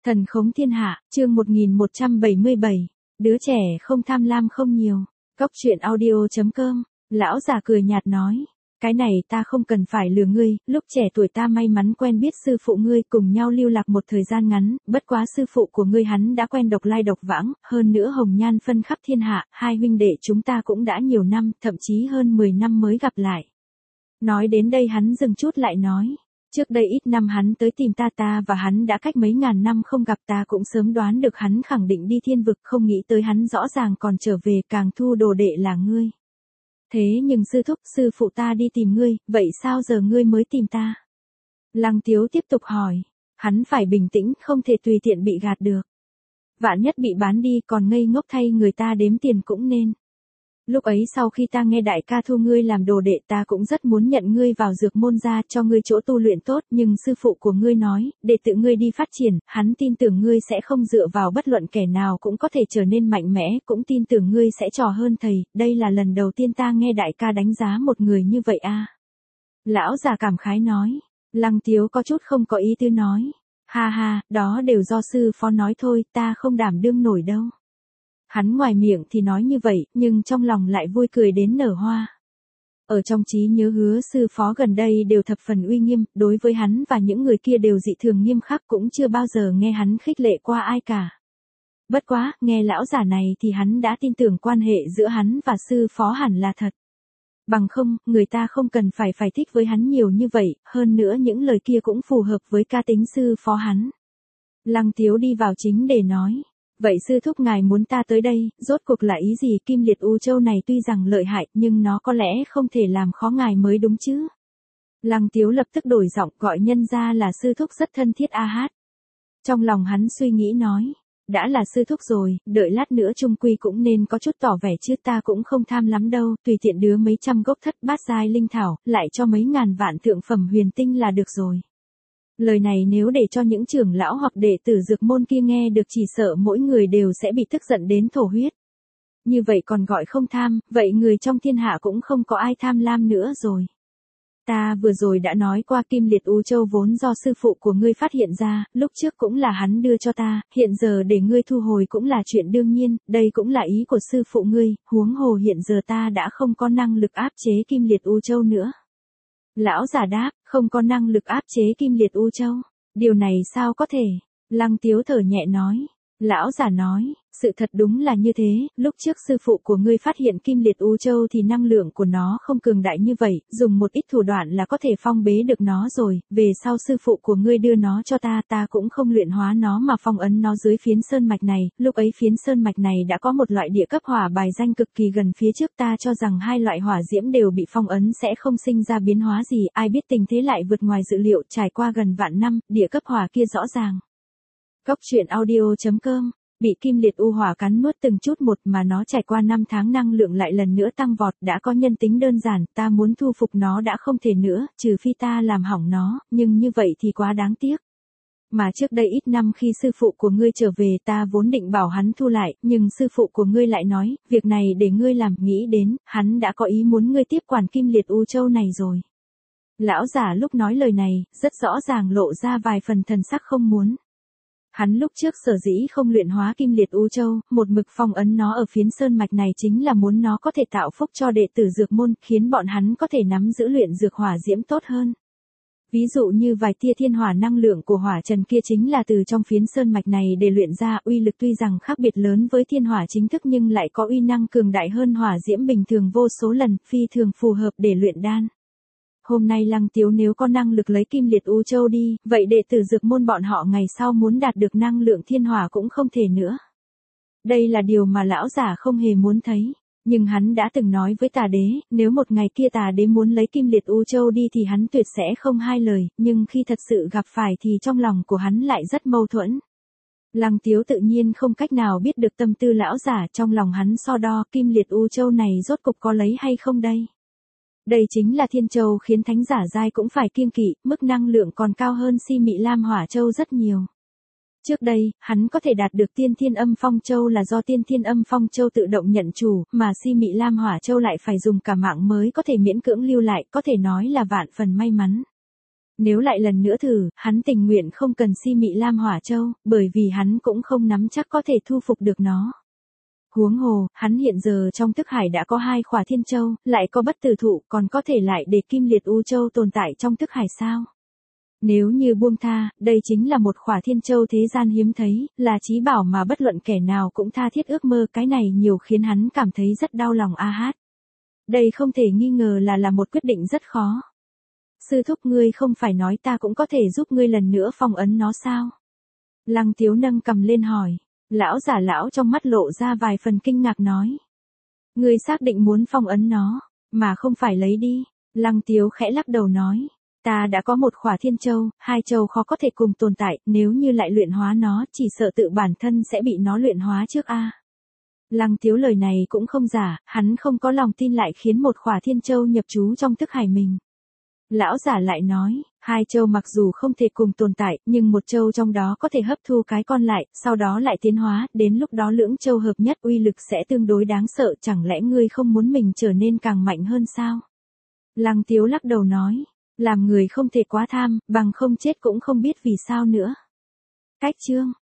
Thần khống thiên hạ, chương 1177. Đứa trẻ không tham lam không nhiều. Cốc truyện audio.com. Lão già cười nhạt nói. Cái này ta không cần phải lừa ngươi, lúc trẻ tuổi ta may mắn quen biết sư phụ ngươi, cùng nhau lưu lạc một thời gian ngắn, bất quá sư phụ của ngươi hắn đã quen độc lai độc vãng, hơn nữa hồng nhan phân khắp thiên hạ, hai huynh đệ chúng ta cũng đã nhiều năm, thậm chí hơn 10 năm mới gặp lại. Nói đến đây hắn dừng chút lại nói. Trước đây ít năm hắn tới tìm ta và hắn đã cách mấy ngàn năm không gặp, ta cũng sớm đoán được hắn khẳng định đi thiên vực, không nghĩ tới hắn rõ ràng còn trở về, càng thu đồ đệ là ngươi. Thế nhưng sư thúc, sư phụ ta đi tìm ngươi, vậy sao giờ ngươi mới tìm ta? Lăng Tiếu tiếp tục hỏi. Hắn phải bình tĩnh, không thể tùy tiện bị gạt được. Vạn nhất bị bán đi, còn ngây ngốc thay người ta đếm tiền cũng nên. Lúc ấy sau khi ta nghe đại ca thu ngươi làm đồ đệ, ta cũng rất muốn nhận ngươi vào dược môn ra cho ngươi chỗ tu luyện tốt, nhưng sư phụ của ngươi nói, để tự ngươi đi phát triển, hắn tin tưởng ngươi sẽ không dựa vào bất luận kẻ nào cũng có thể trở nên mạnh mẽ, cũng tin tưởng ngươi sẽ trò hơn thầy, đây là lần đầu tiên ta nghe đại ca đánh giá một người như vậy a. Lão già cảm khái nói. Lăng Tiếu có chút không có ý tứ nói. Ha ha, đó đều do sư phó nói thôi, ta không đảm đương nổi đâu. Hắn ngoài miệng thì nói như vậy, nhưng trong lòng lại vui cười đến nở hoa. Ở trong trí nhớ Hứa sư phó gần đây đều thập phần uy nghiêm, đối với hắn và những người kia đều dị thường nghiêm khắc, cũng chưa bao giờ nghe hắn khích lệ qua ai cả. Bất quá, nghe lão giả này thì hắn đã tin tưởng quan hệ giữa hắn và sư phó hẳn là thật. Bằng không, người ta không cần phải thích với hắn nhiều như vậy, hơn nữa những lời kia cũng phù hợp với ca tính sư phó hắn. Lăng Tiếu đi vào chính để nói. Vậy sư thúc ngài muốn ta tới đây, rốt cuộc là ý gì? Kim Liệt U Châu này tuy rằng lợi hại, nhưng nó có lẽ không thể làm khó ngài mới đúng chứ. Lăng Tiếu lập tức đổi giọng, gọi nhân ra là sư thúc rất thân thiết a hát. Trong lòng hắn suy nghĩ nói, đã là sư thúc rồi, đợi lát nữa trung quy cũng nên có chút tỏ vẻ chứ, ta cũng không tham lắm đâu, tùy tiện đứa mấy trăm gốc thất bát giai linh thảo, lại cho mấy ngàn vạn thượng phẩm huyền tinh là được rồi. Lời này nếu để cho những trưởng lão hoặc đệ tử dược môn kia nghe được chỉ sợ mỗi người đều sẽ bị tức giận đến thổ huyết. Như vậy còn gọi không tham, vậy người trong thiên hạ cũng không có ai tham lam nữa rồi. Ta vừa rồi đã nói qua, Kim Liệt U Châu vốn do sư phụ của ngươi phát hiện ra, lúc trước cũng là hắn đưa cho ta, hiện giờ để ngươi thu hồi cũng là chuyện đương nhiên, đây cũng là ý của sư phụ ngươi, huống hồ hiện giờ ta đã không có năng lực áp chế Kim Liệt U Châu nữa. Lão giả đáp, không có năng lực áp chế Kim Liệt U Châu. Điều này sao có thể? Lăng Tiếu thở nhẹ nói. Lão giả nói, sự thật đúng là như thế, lúc trước sư phụ của ngươi phát hiện Kim Liệt U Châu thì năng lượng của nó không cường đại như vậy, dùng một ít thủ đoạn là có thể phong bế được nó rồi, về sau sư phụ của ngươi đưa nó cho ta, ta cũng không luyện hóa nó mà phong ấn nó dưới phiến sơn mạch này, lúc ấy phiến sơn mạch này đã có một loại địa cấp hỏa bài danh cực kỳ gần phía trước, ta cho rằng hai loại hỏa diễm đều bị phong ấn sẽ không sinh ra biến hóa gì, ai biết tình thế lại vượt ngoài dự liệu, trải qua gần vạn năm, địa cấp hỏa kia rõ ràng. Cốc truyện audio.com. Bị Kim Liệt U hỏa cắn nuốt từng chút một mà nó trải qua 5 tháng năng lượng lại lần nữa tăng vọt, đã có nhân tính đơn giản, ta muốn thu phục nó đã không thể nữa, trừ phi ta làm hỏng nó, nhưng như vậy thì quá đáng tiếc. Mà trước đây ít năm khi sư phụ của ngươi trở về ta vốn định bảo hắn thu lại, nhưng sư phụ của ngươi lại nói, việc này để ngươi làm, nghĩ đến, hắn đã có ý muốn ngươi tiếp quản Kim Liệt U Châu này rồi. Lão giả lúc nói lời này, rất rõ ràng lộ ra vài phần thần sắc không muốn. Hắn lúc trước sở dĩ không luyện hóa Kim Liệt U Châu, một mực phong ấn nó ở phiến sơn mạch này chính là muốn nó có thể tạo phúc cho đệ tử dược môn, khiến bọn hắn có thể nắm giữ luyện dược hỏa diễm tốt hơn. Ví dụ như vài tia thiên hỏa năng lượng của hỏa trần kia chính là từ trong phiến sơn mạch này để luyện ra, uy lực tuy rằng khác biệt lớn với thiên hỏa chính thức nhưng lại có uy năng cường đại hơn hỏa diễm bình thường vô số lần, phi thường phù hợp để luyện đan. Hôm nay Lăng Tiếu nếu có năng lực lấy Kim Liệt U Châu đi, vậy đệ tử dược môn bọn họ ngày sau muốn đạt được năng lượng thiên hỏa cũng không thể nữa. Đây là điều mà lão giả không hề muốn thấy. Nhưng hắn đã từng nói với Tà Đế, nếu một ngày kia Tà Đế muốn lấy Kim Liệt U Châu đi thì hắn tuyệt sẽ không hai lời, nhưng khi thật sự gặp phải thì trong lòng của hắn lại rất mâu thuẫn. Lăng Tiếu tự nhiên không cách nào biết được tâm tư lão giả, trong lòng hắn so đo Kim Liệt U Châu này rốt cục có lấy hay không đây. Đây chính là Thiên Châu khiến thánh giả giai cũng phải kiêng kỵ, mức năng lượng còn cao hơn Si Mị Lam Hỏa Châu rất nhiều. Trước đây, hắn có thể đạt được Tiên Thiên Âm Phong Châu là do Tiên Thiên Âm Phong Châu tự động nhận chủ, mà Si Mị Lam Hỏa Châu lại phải dùng cả mạng mới có thể miễn cưỡng lưu lại, có thể nói là vạn phần may mắn. Nếu lại lần nữa thử, hắn tình nguyện không cần si mị lam hỏa châu, bởi vì hắn cũng không nắm chắc có thể thu phục được nó. Huống hồ, hắn hiện giờ trong thức hải đã có 2 khỏa thiên châu, lại có bất tử thụ, còn có thể lại để kim liệt u châu tồn tại trong thức hải sao? Nếu như buông tha, đây chính là một khỏa thiên châu thế gian hiếm thấy, là chí bảo mà bất luận kẻ nào cũng tha thiết ước mơ, cái này nhiều khiến hắn cảm thấy rất đau lòng a hát. Đây không thể nghi ngờ là một quyết định rất khó. Sư thúc, ngươi không phải nói ta cũng có thể giúp ngươi lần nữa phong ấn nó sao? Lăng Tiếu nâng cầm lên hỏi. Lão giả lão trong mắt lộ ra vài phần kinh ngạc nói. Ngươi xác định muốn phong ấn nó, mà không phải lấy đi. Lăng Tiếu khẽ lắc đầu nói. Ta đã có 1 khỏa thiên châu, 2 châu khó có thể cùng tồn tại, nếu như lại luyện hóa nó, chỉ sợ tự bản thân sẽ bị nó luyện hóa trước a. Lăng Tiếu lời này cũng không giả, hắn không có lòng tin lại khiến 1 khỏa thiên châu nhập trú trong thức hải mình. Lão giả lại nói, 2 châu mặc dù không thể cùng tồn tại, nhưng 1 châu trong đó có thể hấp thu cái con lại, sau đó lại tiến hóa, đến lúc đó lưỡng châu hợp nhất uy lực sẽ tương đối đáng sợ, chẳng lẽ ngươi không muốn mình trở nên càng mạnh hơn sao? Lăng Tiếu lắc đầu nói, làm người không thể quá tham, bằng không chết cũng không biết vì sao nữa. Cách chương